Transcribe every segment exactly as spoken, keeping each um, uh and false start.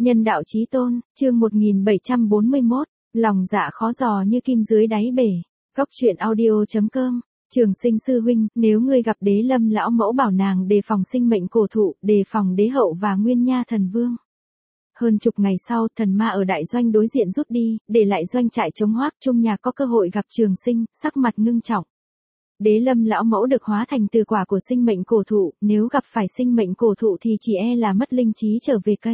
Nhân đạo chí tôn, chương một nghìn bảy trăm bốn mươi mốt, lòng dạ khó dò như kim dưới đáy bể. Góc truyện audio.com. Trường Sinh sư huynh, nếu ngươi gặp Đế Lâm lão mẫu bảo nàng đề phòng sinh mệnh cổ thụ, đề phòng đế hậu và Nguyên Nha thần vương. Hơn chục ngày sau, thần ma ở đại doanh đối diện rút đi, để lại doanh trại chống Hoác Trung Nhạc có cơ hội gặp Trường Sinh, sắc mặt ngưng trọng. Đế Lâm lão mẫu được hóa thành từ quả của sinh mệnh cổ thụ, nếu gặp phải sinh mệnh cổ thụ thì chỉ e là mất linh trí trở về cây.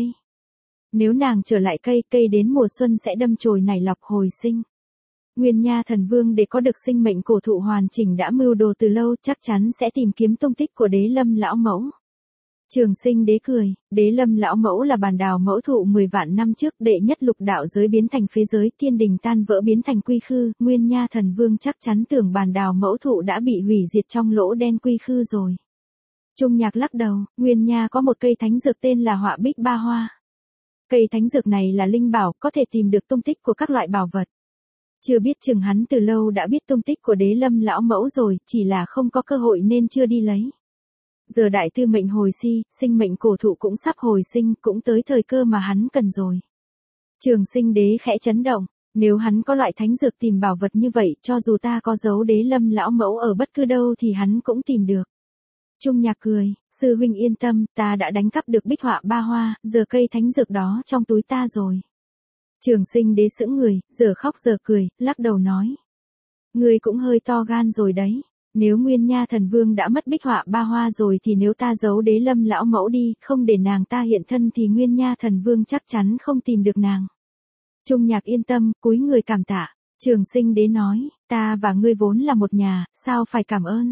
Nếu nàng trở lại cây, cây đến mùa xuân sẽ đâm chồi nảy lọc hồi sinh. Nguyên Nha thần vương để có được sinh mệnh cổ thụ hoàn chỉnh đã mưu đồ từ lâu, chắc chắn sẽ tìm kiếm tung tích của Đế Lâm lão mẫu. Trường Sinh đế cười, Đế Lâm lão mẫu là bản đào mẫu thụ mười vạn năm trước, đệ nhất lục đạo giới biến thành phế giới, thiên đình tan vỡ biến thành quy khư, Nguyên Nha thần vương chắc chắn tưởng bản đào mẫu thụ đã bị hủy diệt trong lỗ đen quy khư rồi. Trung Nhạc lắc đầu, Nguyên Nha có một cây thánh dược tên là Họa Bích Ba Hoa. Cây thánh dược này là linh bảo, có thể tìm được tung tích của các loại bảo vật. Chưa biết chừng hắn từ lâu đã biết tung tích của Đế Lâm lão mẫu rồi, chỉ là không có cơ hội nên chưa đi lấy. Giờ đại tư mệnh hồi si, sinh mệnh cổ thụ cũng sắp hồi sinh, cũng tới thời cơ mà hắn cần rồi. Trường Sinh đế khẽ chấn động, nếu hắn có loại thánh dược tìm bảo vật như vậy, cho dù ta có giấu Đế Lâm lão mẫu ở bất cứ đâu thì hắn cũng tìm được. Trung Nhạc cười, sư huynh yên tâm, ta đã đánh cắp được Bích Họa Ba Hoa, giờ cây thánh dược đó trong túi ta rồi. Trường Sinh đế sững người, giờ khóc giờ cười, lắc đầu nói. Ngươi cũng hơi to gan rồi đấy. Nếu Nguyên Nha thần vương đã mất Bích Họa Ba Hoa rồi thì nếu ta giấu Đế Lâm lão mẫu đi, không để nàng ta hiện thân thì Nguyên Nha thần vương chắc chắn không tìm được nàng. Trung Nhạc yên tâm, cúi người cảm tạ. Trường Sinh đế nói, ta và ngươi vốn là một nhà, sao phải cảm ơn.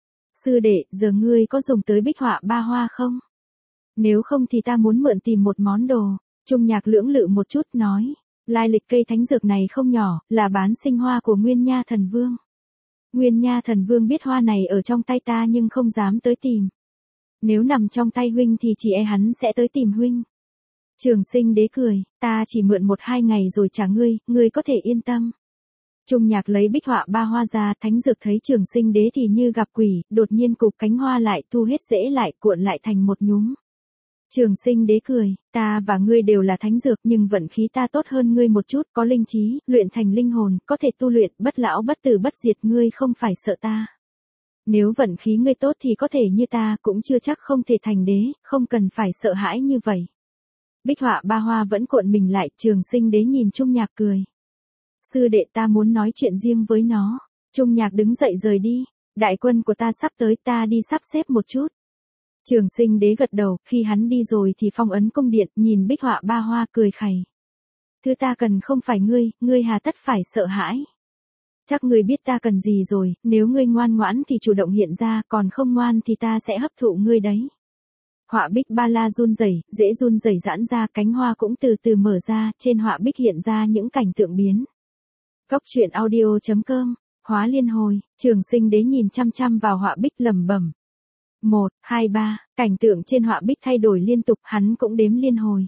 Sư đệ, giờ ngươi có dùng tới Bích Họa Ba Hoa không? Nếu không thì ta muốn mượn tìm một món đồ. Trung Nhạc lưỡng lự một chút nói, lai lịch cây thánh dược này không nhỏ, là bán sinh hoa của Nguyên Nha thần vương. Nguyên Nha thần vương biết hoa này ở trong tay ta nhưng không dám tới tìm. Nếu nằm trong tay huynh thì chỉ e hắn sẽ tới tìm huynh. Trường Sinh đế cười, ta chỉ mượn một hai ngày rồi trả ngươi, ngươi có thể yên tâm. Trung Nhạc lấy Bích Họa Ba Hoa ra, thánh dược thấy Trường Sinh đế thì như gặp quỷ, đột nhiên cụp cánh hoa lại, thu hết rễ lại, cuộn lại thành một nhúm. Trường Sinh đế cười, ta và ngươi đều là thánh dược nhưng vận khí ta tốt hơn ngươi một chút, có linh trí, luyện thành linh hồn, có thể tu luyện, bất lão bất tử bất diệt, ngươi không phải sợ ta. Nếu vận khí ngươi tốt thì có thể như ta, cũng chưa chắc không thể thành đế, không cần phải sợ hãi như vậy. Bích Họa Ba Hoa vẫn cuộn mình lại, Trường Sinh đế nhìn Trung Nhạc cười. Sư đệ, ta muốn nói chuyện riêng với nó. Trung Nhạc đứng dậy rời đi, đại quân của ta sắp tới, ta đi sắp xếp một chút. Trường Sinh đế gật đầu, khi hắn đi rồi thì phong ấn cung điện, nhìn Bích Họa Ba Hoa cười khẩy. Thứ ta cần không phải ngươi, ngươi hà tất phải sợ hãi. Chắc ngươi biết ta cần gì rồi, nếu ngươi ngoan ngoãn thì chủ động hiện ra, còn không ngoan thì ta sẽ hấp thụ ngươi đấy. Họa Bích Ba La run rẩy, dễ run rẩy giãn ra, cánh hoa cũng từ từ mở ra, trên họa bích hiện ra những cảnh tượng biến. Góc truyện audio.com, hóa liên hồi, Trường Sinh đế nhìn chăm chăm vào họa bích lẩm bẩm. Một, hai, ba, cảnh tượng trên họa bích thay đổi liên tục, hắn cũng đếm liên hồi.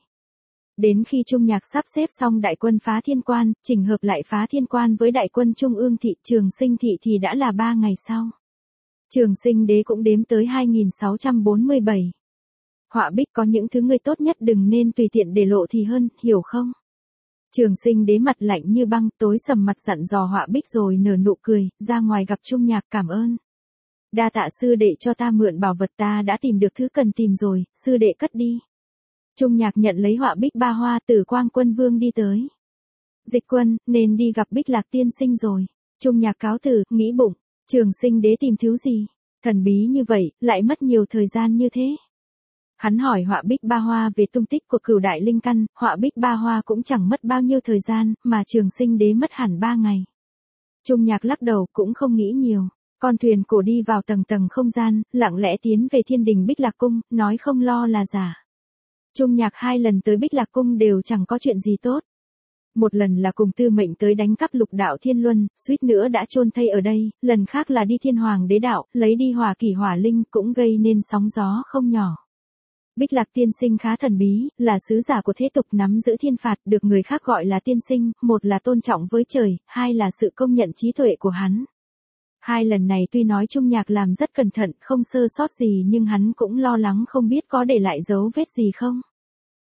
Đến khi Trung Nhạc sắp xếp xong đại quân phá thiên quan, chỉnh hợp lại phá thiên quan với đại quân Trung ương thị Trường Sinh thị thì đã là ba ngày sau. Trường Sinh đế cũng đếm tới hai nghìn sáu trăm bốn mươi bảy. Họa bích có những thứ ngươi tốt nhất đừng nên tùy tiện để lộ thì hơn, hiểu không? Trường Sinh đế mặt lạnh như băng, tối sầm mặt dặn dò họa bích rồi nở nụ cười, ra ngoài gặp Trung Nhạc cảm ơn. Đa tạ sư đệ cho ta mượn bảo vật, ta đã tìm được thứ cần tìm rồi, sư đệ cất đi. Trung Nhạc nhận lấy họa bích ba hoa, Tử Quang quân vương đi tới. Dịch quân, nên đi gặp Bích Lạc tiên sinh rồi. Trung Nhạc cáo từ, nghĩ bụng, Trường Sinh đế tìm thứ gì? Thần bí như vậy, lại mất nhiều thời gian như thế. Hắn hỏi họa bích ba hoa về tung tích của cửu đại linh căn, họa bích ba hoa cũng chẳng mất bao nhiêu thời gian, mà Trường Sinh đế mất hẳn ba ngày. Trung Nhạc lắc đầu, cũng không nghĩ nhiều. Con thuyền cổ đi vào tầng tầng không gian, lặng lẽ tiến về thiên đình Bích Lạc cung, nói không lo là giả. Trung Nhạc hai lần tới Bích Lạc cung đều chẳng có chuyện gì tốt. Một lần là cùng Tư Mệnh tới đánh cắp lục đạo thiên luân, suýt nữa đã chôn thây ở đây, lần khác là đi thiên hoàng đế đạo, lấy đi hỏa kỷ hỏa linh, cũng gây nên sóng gió không nhỏ. Bích Lạc tiên sinh khá thần bí, là sứ giả của thế tục nắm giữ thiên phạt, được người khác gọi là tiên sinh, một là tôn trọng với trời, hai là sự công nhận trí tuệ của hắn. Hai lần này tuy nói Trung Nhạc làm rất cẩn thận, không sơ sót gì nhưng hắn cũng lo lắng không biết có để lại dấu vết gì không.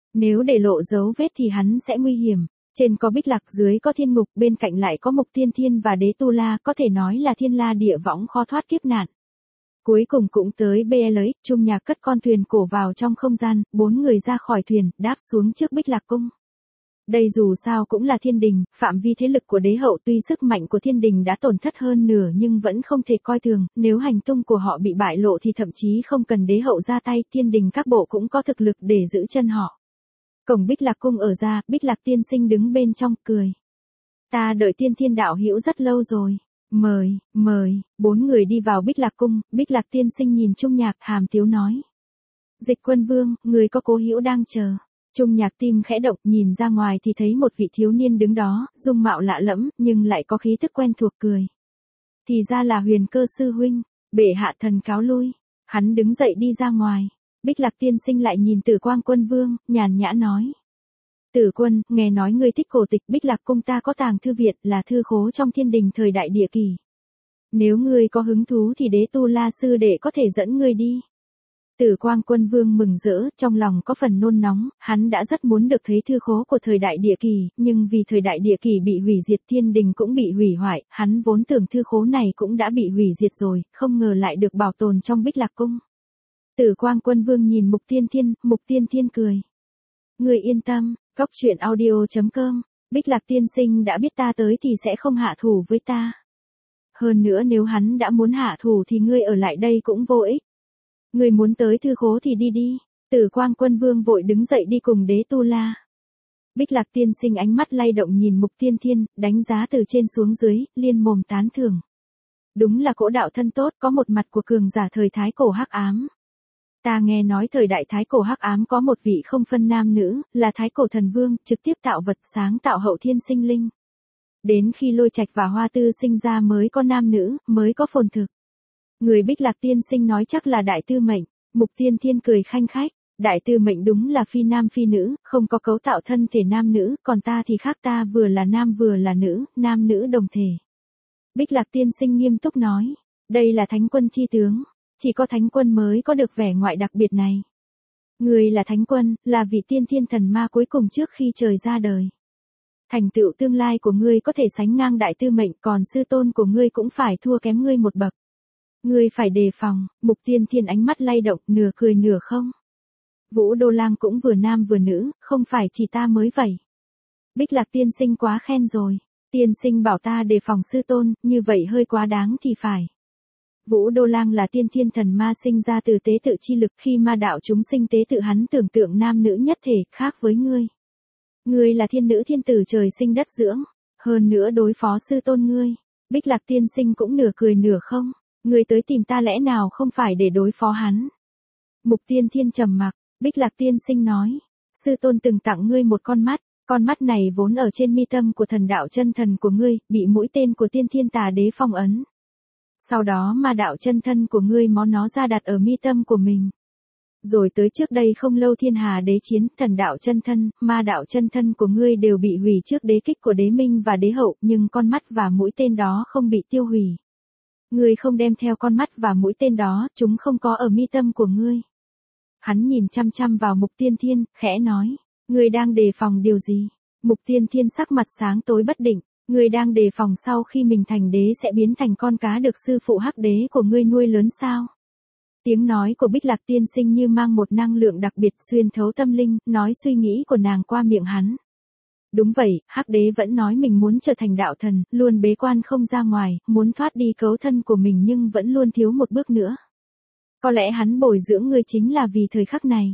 Nếu để lộ dấu vết thì hắn sẽ nguy hiểm. Trên có Bích Lạc, dưới có Thiên Ngục, bên cạnh lại có Mục Tiên Thiên và Đế Tu La, có thể nói là thiên la địa võng khó thoát kiếp nạn. Cuối cùng cũng tới bê lờ ích, Trung Nhạc cất con thuyền cổ vào trong không gian, bốn người ra khỏi thuyền, đáp xuống trước Bích Lạc cung. Đây dù sao cũng là thiên đình, phạm vi thế lực của đế hậu, tuy sức mạnh của thiên đình đã tổn thất hơn nửa nhưng vẫn không thể coi thường, nếu hành tung của họ bị bại lộ thì thậm chí không cần đế hậu ra tay, thiên đình các bộ cũng có thực lực để giữ chân họ. Cổng Bích Lạc cung ở ra, Bích Lạc tiên sinh đứng bên trong, cười. Ta đợi Tiên Thiên đạo hữu rất lâu rồi. Mời, mời, bốn người đi vào Bích Lạc cung, Bích Lạc tiên sinh nhìn Trung Nhạc, hàm tiếu nói. Dịch Quân Vương, người có cố hữu đang chờ. Trung Nhạc tim khẽ động, nhìn ra ngoài thì thấy một vị thiếu niên đứng đó, dung mạo lạ lẫm, nhưng lại có khí tức quen thuộc, cười. Thì ra là Huyền Cơ sư huynh, bệ hạ thần cáo lui. Hắn đứng dậy đi ra ngoài. Bích Lạc tiên sinh lại nhìn Tử Quang Quân Vương, nhàn nhã nói. Tử Quân, nghe nói ngươi thích cổ tịch, Bích Lạc cung ta có tàng thư viện, là thư khố trong thiên đình thời đại địa kỳ. Nếu ngươi có hứng thú thì Đế Tu La sư đệ có thể dẫn ngươi đi. Tử Quang Quân Vương mừng rỡ, trong lòng có phần nôn nóng, hắn đã rất muốn được thấy thư khố của thời đại địa kỳ, nhưng vì thời đại địa kỳ bị hủy diệt, thiên đình cũng bị hủy hoại, hắn vốn tưởng thư khố này cũng đã bị hủy diệt rồi, không ngờ lại được bảo tồn trong Bích Lạc cung. Tử Quang Quân Vương nhìn Mục Tiên Thiên, Mục Tiên Thiên cười. Người yên tâm, Cóc Truyện Audio chấm com, Bích Lạc tiên sinh đã biết ta tới thì sẽ không hạ thủ với ta. Hơn nữa nếu hắn đã muốn hạ thủ thì ngươi ở lại đây cũng vô ích. Ngươi muốn tới thư khố thì đi đi. Tử Quang Quân Vương vội đứng dậy đi cùng Đế Tu La. Bích Lạc tiên sinh ánh mắt lay động nhìn Mục Tiên Thiên, đánh giá từ trên xuống dưới, liên mồm tán thưởng. Đúng là cỗ đạo thân tốt, có một mặt của cường giả thời thái cổ hắc ám. Ta nghe nói thời đại thái cổ hắc ám có một vị không phân nam nữ, là thái cổ thần vương, trực tiếp tạo vật, sáng tạo hậu thiên sinh linh. Đến khi Lôi Trạch và Hoa Tư sinh ra mới có nam nữ, mới có phồn thực. Người Bích Lạc tiên sinh nói chắc là đại tư mệnh. Mục Tiên Thiên cười khanh khách. Đại tư mệnh đúng là phi nam phi nữ, không có cấu tạo thân thể nam nữ, còn ta thì khác, ta vừa là nam vừa là nữ, nam nữ đồng thể. Bích Lạc tiên sinh nghiêm túc nói. Đây là thánh quân chi tướng. Chỉ có thánh quân mới có được vẻ ngoại đặc biệt này. Người là thánh quân, là vị tiên thiên thần ma cuối cùng trước khi trời ra đời. Thành tựu tương lai của ngươi có thể sánh ngang đại tư mệnh, còn sư tôn của ngươi cũng phải thua kém ngươi một bậc. Ngươi phải đề phòng. Mục Tiên Thiên ánh mắt lay động, nửa cười nửa không. Vũ Đô Lang cũng vừa nam vừa nữ, không phải chỉ ta mới vậy. Bích Lạc tiên sinh quá khen rồi. Tiên sinh bảo ta đề phòng sư tôn, như vậy hơi quá đáng thì phải. Vũ Đô Lang là tiên thiên thần ma sinh ra từ tế tự chi lực, khi ma đạo chúng sinh tế tự hắn tưởng tượng nam nữ nhất thể, khác với ngươi. Ngươi là thiên nữ thiên tử trời sinh đất dưỡng, hơn nữa đối phó sư tôn ngươi. Bích Lạc tiên sinh cũng nửa cười nửa không, ngươi tới tìm ta lẽ nào không phải để đối phó hắn. Mục Tiên Thiên trầm mặc, Bích Lạc tiên sinh nói, sư tôn từng tặng ngươi một con mắt, con mắt này vốn ở trên mi tâm của thần đạo chân thần của ngươi, bị mũi tên của tiên thiên tà đế phong ấn. Sau đó ma đạo chân thân của ngươi mó nó ra đặt ở mi tâm của mình. Rồi tới trước đây không lâu thiên hà đế chiến, thần đạo chân thân, ma đạo chân thân của ngươi đều bị hủy trước đế kích của đế minh và đế hậu, nhưng con mắt và mũi tên đó không bị tiêu hủy. Ngươi không đem theo con mắt và mũi tên đó, chúng không có ở mi tâm của ngươi. Hắn nhìn chăm chăm vào Mục Tiên Thiên, khẽ nói, ngươi đang đề phòng điều gì? Mục Tiên Thiên sắc mặt sáng tối bất định. Ngươi đang đề phòng sau khi mình thành đế sẽ biến thành con cá được sư phụ hắc đế của ngươi nuôi lớn sao? Tiếng nói của Bích Lạc tiên sinh như mang một năng lượng đặc biệt xuyên thấu tâm linh, nói suy nghĩ của nàng qua miệng hắn. Đúng vậy, hắc đế vẫn nói mình muốn trở thành đạo thần, luôn bế quan không ra ngoài, muốn thoát đi cấu thân của mình nhưng vẫn luôn thiếu một bước nữa. Có lẽ hắn bồi dưỡng ngươi chính là vì thời khắc này.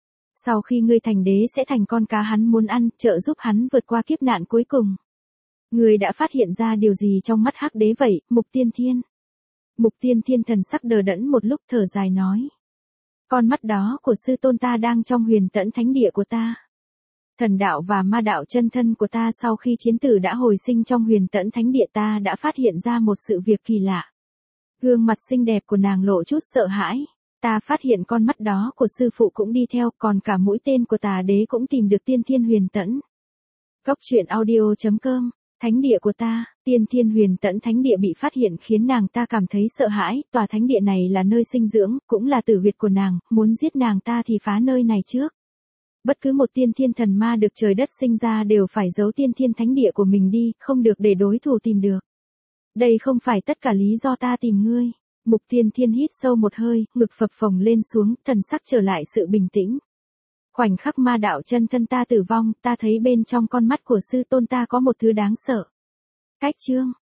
Sau khi ngươi thành đế sẽ thành con cá hắn muốn ăn, trợ giúp hắn vượt qua kiếp nạn cuối cùng. Ngươi đã phát hiện ra điều gì trong mắt hắc đế vậy, Mục Tiên Thiên? Mục Tiên Thiên thần sắc đờ đẫn một lúc thở dài nói. Con mắt đó của sư tôn ta đang trong huyền tẫn thánh địa của ta. Thần đạo và ma đạo chân thân của ta sau khi chiến tử đã hồi sinh trong huyền tẫn thánh địa, ta đã phát hiện ra một sự việc kỳ lạ. Gương mặt xinh đẹp của nàng lộ chút sợ hãi. Ta phát hiện con mắt đó của sư phụ cũng đi theo, còn cả mũi tên của tà đế cũng tìm được tiên thiên huyền tẫn. Cóc Truyện Audio chấm com. Thánh địa của ta, tiên thiên huyền tẫn thánh địa bị phát hiện khiến nàng ta cảm thấy sợ hãi, tòa thánh địa này là nơi sinh dưỡng, cũng là tử huyệt của nàng, muốn giết nàng ta thì phá nơi này trước. Bất cứ một tiên thiên thần ma được trời đất sinh ra đều phải giấu tiên thiên thánh địa của mình đi, không được để đối thủ tìm được. Đây không phải tất cả lý do ta tìm ngươi. Mục Tiên Thiên hít sâu một hơi, ngực phập phồng lên xuống, thần sắc trở lại sự bình tĩnh. Khoảnh khắc ma đạo chân thân ta tử vong, ta thấy bên trong con mắt của sư tôn ta có một thứ đáng sợ. Cách chương